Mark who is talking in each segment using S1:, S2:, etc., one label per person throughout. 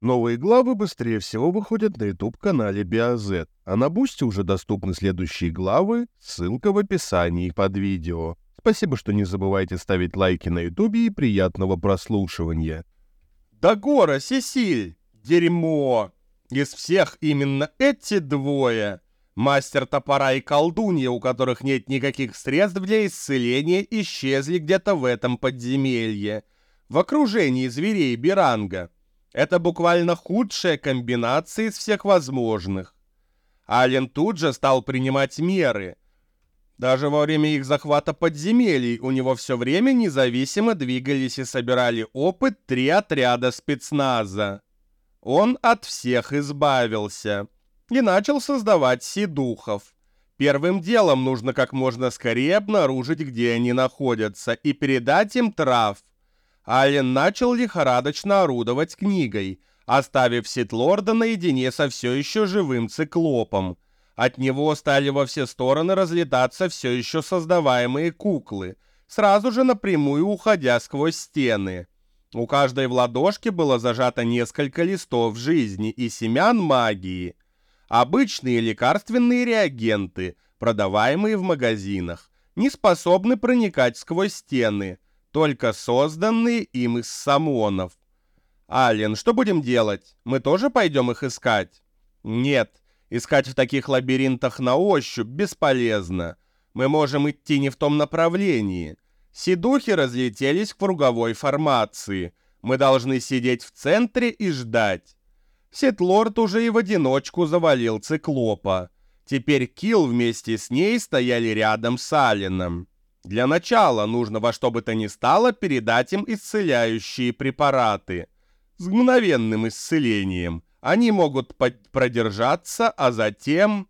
S1: Новые главы быстрее всего выходят на YouTube-канале BioZ, а на Бусти уже доступны следующие главы, ссылка в описании под видео. Спасибо, что не забывайте ставить лайки на YouTube и приятного прослушивания.
S2: Дагора, Сесиль! Дерьмо! Из всех именно эти двое. Мастер топора и колдунья, у которых нет никаких средств для исцеления, исчезли где-то в этом подземелье. В окружении зверей Биранга. Это буквально худшая комбинация из всех возможных. Ален тут же стал принимать меры. Даже во время их захвата подземелий у него все время независимо двигались и собирали опыт 3 отряда спецназа. Он от всех избавился и начал создавать сидухов. Первым делом нужно как можно скорее обнаружить, где они находятся, и передать им трав. Ален начал лихорадочно орудовать книгой, оставив Ситлорда наедине со все еще живым циклопом. От него стали во все стороны разлетаться все еще создаваемые куклы, сразу же напрямую уходя сквозь стены. У каждой в ладошке было зажато несколько листов жизни и семян магии. Обычные лекарственные реагенты, продаваемые в магазинах, не способны проникать сквозь стены, только созданные им из самонов. «Ален, что будем делать? Мы тоже пойдем их искать?» «Нет, искать в таких лабиринтах на ощупь бесполезно. Мы можем идти не в том направлении. Сидухи разлетелись в круговой формации. Мы должны сидеть в центре и ждать». Ситлорд уже и в одиночку завалил циклопа. Теперь Килл вместе с ней стояли рядом с Аленом. Для начала нужно во что бы то ни стало передать им исцеляющие препараты. С мгновенным исцелением. Они могут продержаться, а затем...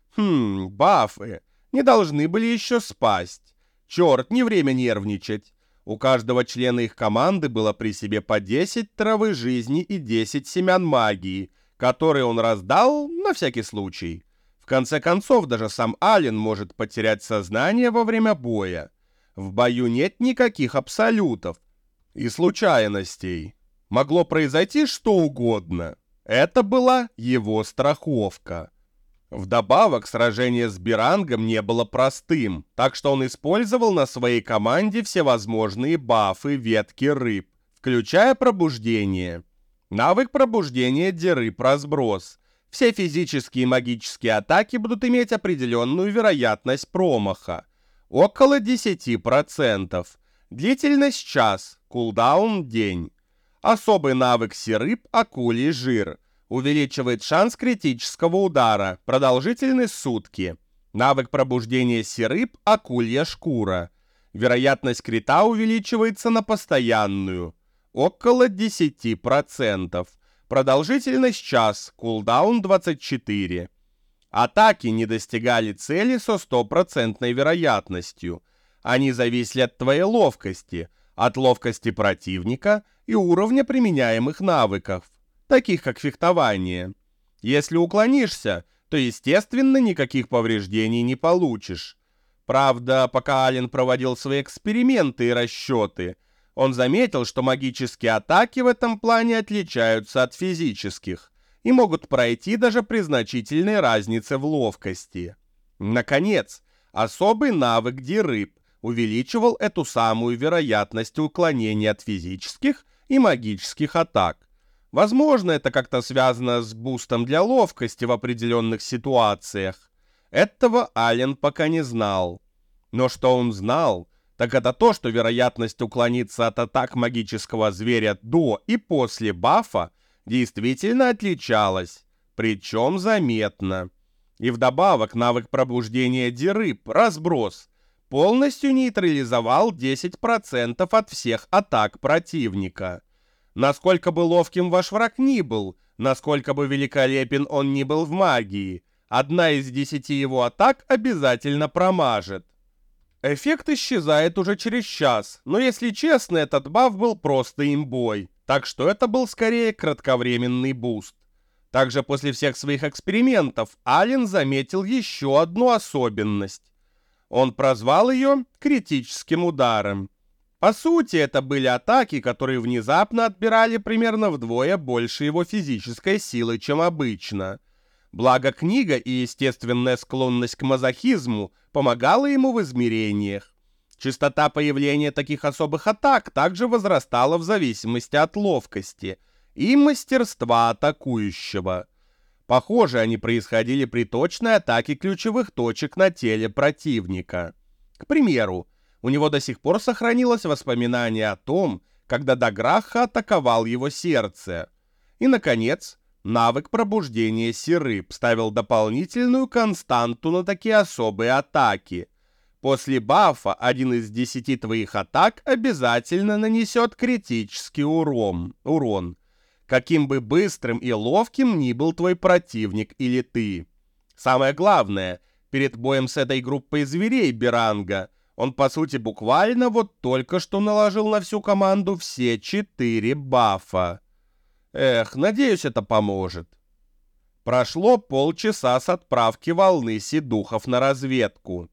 S2: бафы. Не должны были еще спасть. Черт, не время нервничать. У каждого члена их команды было при себе по 10 травы жизни и 10 семян магии, которые он раздал на всякий случай. В конце концов, даже сам Ален может потерять сознание во время боя. В бою нет никаких абсолютов и случайностей. Могло произойти что угодно. Это была его страховка. Вдобавок, сражение с Бирангом не было простым, так что он использовал на своей команде всевозможные бафы ветки рыб, включая пробуждение. Навык пробуждения Дерыб разброс. Все физические и магические атаки будут иметь определенную вероятность промаха. Около 10%. Длительность час, кулдаун день. Особый навык Сирыб Акулий жир. Увеличивает шанс критического удара. Продолжительность сутки. Навык пробуждения Сирыб Акулья шкура. Вероятность крита увеличивается на постоянную. Около 10%. Продолжительность час, кулдаун 24. Атаки не достигали цели со 100% вероятностью. Они зависели от твоей ловкости, от ловкости противника и уровня применяемых навыков, таких как фехтование. Если уклонишься, то, естественно, никаких повреждений не получишь. Правда, пока Ален проводил свои эксперименты и расчеты, он заметил, что магические атаки в этом плане отличаются от физических и могут пройти даже при значительной разнице в ловкости. Наконец, особый навык Дерыб увеличивал эту самую вероятность уклонения от физических и магических атак. Возможно, это как-то связано с бустом для ловкости в определенных ситуациях. Этого Ален пока не знал. Но что он знал, так это то, что вероятность уклониться от атак магического зверя до и после бафа действительно отличалась, причем заметно. И вдобавок навык пробуждения Дерыб, разброс, полностью нейтрализовал 10% от всех атак противника. Насколько бы ловким ваш враг ни был, насколько бы великолепен он ни был в магии, 1 из 10 его атак обязательно промажет. Эффект исчезает уже через час, но если честно, этот баф был просто имбой, так что это был скорее кратковременный буст. Также после всех своих экспериментов Ален заметил еще одну особенность. Он прозвал ее критическим ударом. По сути, это были атаки, которые внезапно отбирали примерно вдвое больше его физической силы, чем обычно. Благо книга и естественная склонность к мазохизму помогала ему в измерениях. Частота появления таких особых атак также возрастала в зависимости от ловкости и мастерства атакующего. Похоже, они происходили при точной атаке ключевых точек на теле противника. К примеру, у него до сих пор сохранилось воспоминание о том, когда Даграха атаковал его сердце. И, наконец, навык пробуждения Сирып ставил дополнительную константу на такие особые атаки. После бафа 1 из 10 твоих атак обязательно нанесет критический урон, каким бы быстрым и ловким ни был твой противник или ты. Самое главное, перед боем с этой группой зверей Беранга он, по сути, буквально вот только что наложил на всю команду все 4 бафа. Эх, надеюсь, это поможет. Прошло полчаса с отправки волны седухов на разведку.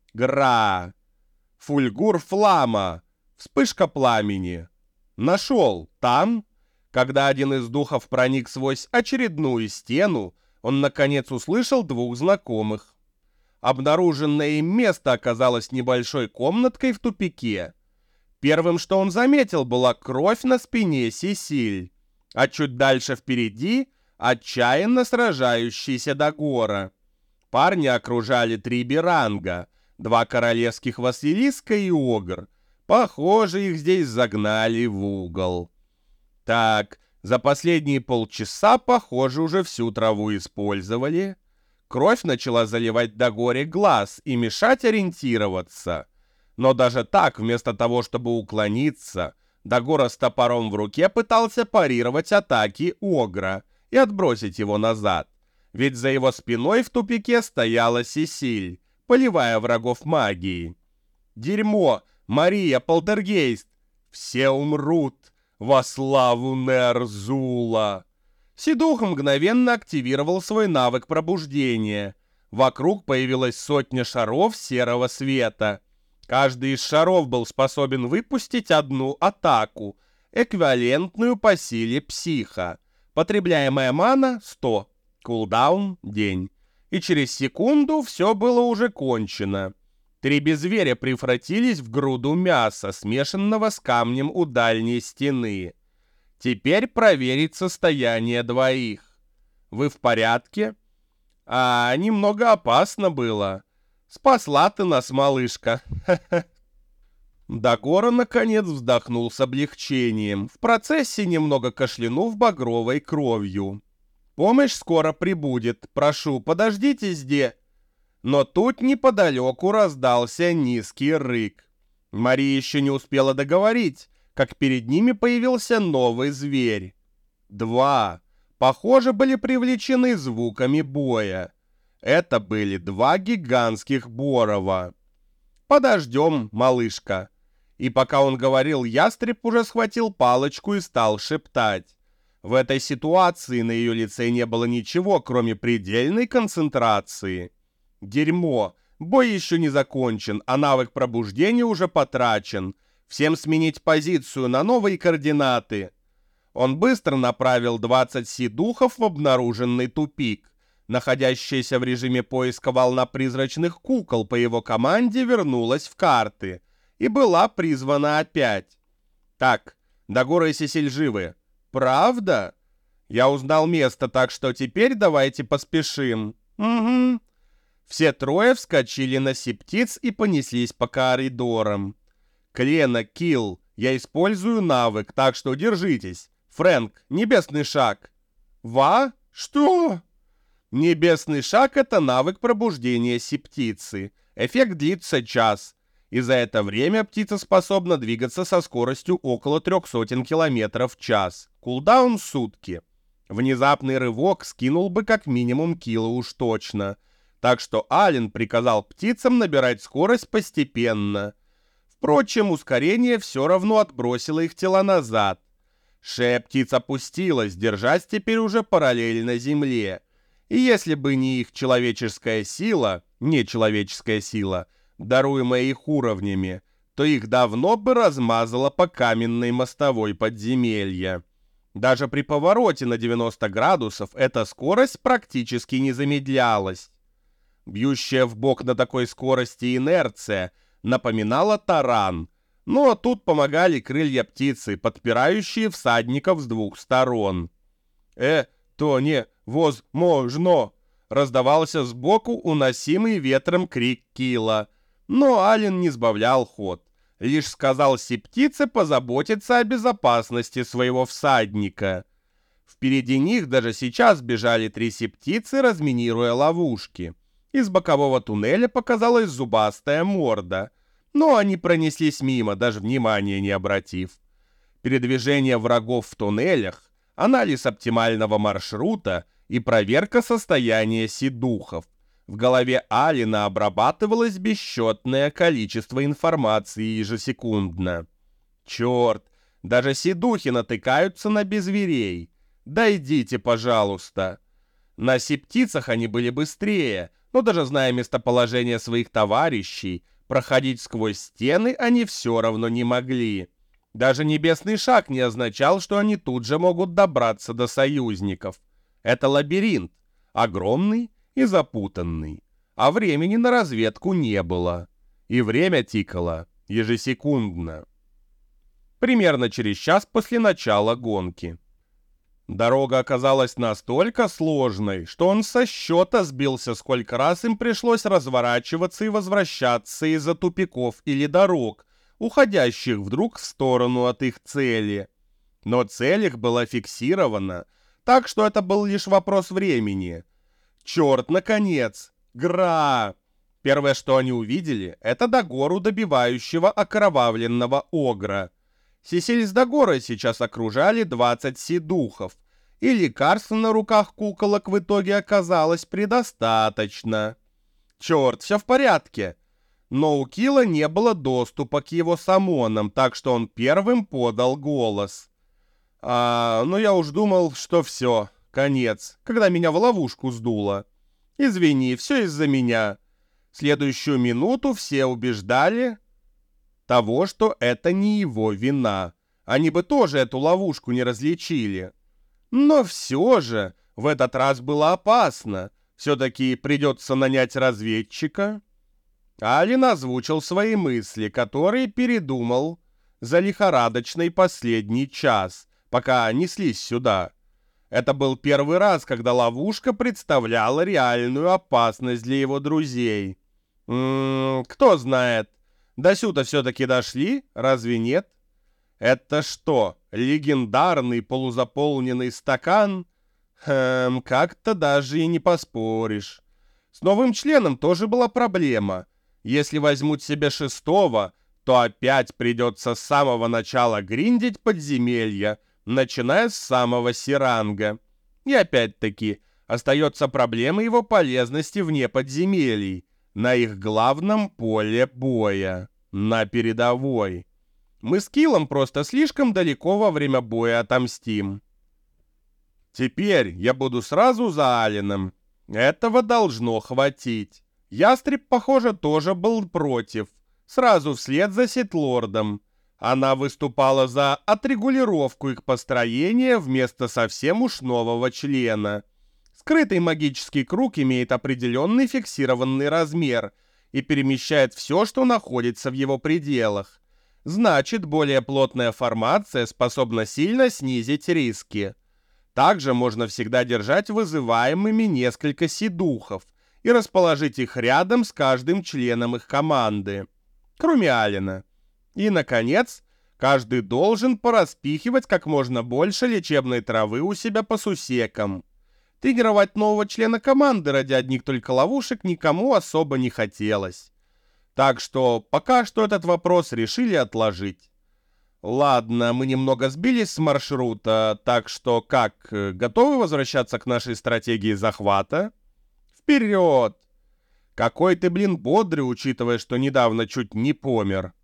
S2: Гра. Фульгур флама. Вспышка пламени. Нашел. Там, когда один из духов проник сквозь очередную стену, он наконец услышал двух знакомых. Обнаруженное им место оказалось небольшой комнаткой в тупике. Первым, что он заметил, была кровь на спине Сесиль, а чуть дальше впереди отчаянно сражающийся Дагора. Парня окружали 3 Беранга, 2 королевских Василиска и Огр. Похоже, их здесь загнали в угол. Так, за последние полчаса, похоже, уже всю траву использовали. Кровь начала заливать Дагоре глаз и мешать ориентироваться. Но даже так, вместо того, чтобы уклониться, Дагора с топором в руке пытался парировать атаки Огра и отбросить его назад. Ведь за его спиной в тупике стояла Сесиль, поливая врагов магией. Дерьмо! Мария, полтергейст! Все умрут! Во славу Нерзула! Седух мгновенно активировал свой навык пробуждения. Вокруг появилась сотня шаров серого света. Каждый из шаров был способен выпустить одну атаку, эквивалентную по силе психа. Потребляемая мана — 100, кулдаун — день. И через секунду все было уже кончено. 3 беззверя превратились в груду мяса, смешанного с камнем у дальней стены. Теперь проверить состояние двоих. Вы в порядке? Немного опасно было. Спасла ты нас, малышка. Дагора наконец вздохнул с облегчением, в процессе немного кашлянув багровой кровью. Помощь скоро прибудет. Прошу, подождите здесь. Но тут неподалеку раздался низкий рык. Мария еще не успела договорить, как перед ними появился новый зверь. 2. Похоже, были привлечены звуками боя. Это были 2 гигантских борова. «Подождем, малышка». И пока он говорил, ястреб уже схватил палочку и стал шептать. В этой ситуации на ее лице не было ничего, кроме предельной концентрации. Дерьмо, бой еще не закончен, а навык пробуждения уже потрачен. Всем сменить позицию на новые координаты. Он быстро направил 20 седухов в обнаруженный тупик. Находящаяся в режиме поиска волна призрачных кукол по его команде вернулась в карты и была призвана опять. Так, Дагора и Сесиль живы. Правда? Я узнал место, так что теперь давайте поспешим. Угу. Все 3 вскочили на септиц и понеслись по коридорам. Клена, Килл, я использую навык, так что держитесь. Фрэнк, небесный шаг. Ва? Что? Небесный шаг — это навык пробуждения септицы. Эффект длится час. И за это время птица способна двигаться со скоростью около 300 км в час. Кулдаун — сутки. Внезапный рывок скинул бы как минимум кило уж точно. Так что Ален приказал птицам набирать скорость постепенно. Впрочем, ускорение все равно отбросило их тела назад. Шея птиц опустилась, держась теперь уже параллельно земле. И если бы не их нечеловеческая сила, даруемая их уровнями, то их давно бы размазало по каменной мостовой подземелья. Даже при повороте на 90 градусов эта скорость практически не замедлялась. Бьющая в бок на такой скорости инерция напоминала таран, но тут помогали крылья птицы, подпирающие всадников с двух сторон. «То невозможно!» — раздавался сбоку уносимый ветром крик Кила, но Ален не сбавлял ход. Лишь сказал септице позаботиться о безопасности своего всадника. Впереди них даже сейчас бежали 3 септицы, разминируя ловушки. Из бокового туннеля показалась зубастая морда, но они пронеслись мимо, даже внимания не обратив. Передвижение врагов в туннелях, анализ оптимального маршрута и проверка состояния седухов. В голове Алина обрабатывалось бесчетное количество информации ежесекундно. Черт, даже седухи натыкаются на безверей. Дойдите, пожалуйста. На септицах они были быстрее, но даже зная местоположение своих товарищей, проходить сквозь стены они все равно не могли. Даже небесный шаг не означал, что они тут же могут добраться до союзников. Это лабиринт, огромный и запутанный, а времени на разведку не было, и время тикало ежесекундно. Примерно через час после начала гонки. Дорога оказалась настолько сложной, что он со счета сбился, сколько раз им пришлось разворачиваться и возвращаться из-за тупиков или дорог, уходящих вдруг в сторону от их цели. Но цель их была фиксирована, так что это был лишь вопрос времени. Черт, наконец! Гра! Первое, что они увидели, это Дагору, добивающего окровавленного огра. Сесиль с Дагорой сейчас окружали 20 седухов, и лекарств на руках куколок в итоге оказалось предостаточно. Черт, все в порядке. Но у Кила не было доступа к его самонам, так что он первым подал голос. Но я уж думал, что все, конец, когда меня в ловушку сдуло. Извини, все из-за меня. Следующую минуту все убеждали того, что это не его вина. Они бы тоже эту ловушку не различили. Но все же в этот раз было опасно. Все-таки придется нанять разведчика. Алин озвучил свои мысли, которые передумал за лихорадочный последний час, пока неслись сюда. Это был первый раз, когда ловушка представляла реальную опасность для его друзей. Кто знает, до сюда все-таки дошли, разве нет? Это что, легендарный полузаполненный стакан? Как-то даже и не поспоришь. С новым членом тоже была проблема. Если возьмут себе 6-го, то опять придется с самого начала гриндить подземелья, начиная с самого Сиранга. И опять-таки, остается проблема его полезности вне подземелий, на их главном поле боя, на передовой. Мы с Киллом просто слишком далеко во время боя отомстим. Теперь я буду сразу за Алином. Этого должно хватить. Ястреб, похоже, тоже был против. Сразу вслед за Ситлордом. Она выступала за отрегулировку их построения вместо совсем уж нового члена. Скрытый магический круг имеет определенный фиксированный размер и перемещает все, что находится в его пределах. Значит, более плотная формация способна сильно снизить риски. Также можно всегда держать вызываемыми несколько седухов и расположить их рядом с каждым членом их команды, кроме Алина. И, наконец, каждый должен пораспихивать как можно больше лечебной травы у себя по сусекам. Тренировать нового члена команды ради одних только ловушек никому особо не хотелось. Так что пока что этот вопрос решили отложить. Ладно, мы немного сбились с маршрута, так что как, готовы возвращаться к нашей стратегии захвата? Вперед! Какой ты, бодрый, учитывая, что недавно чуть не помер.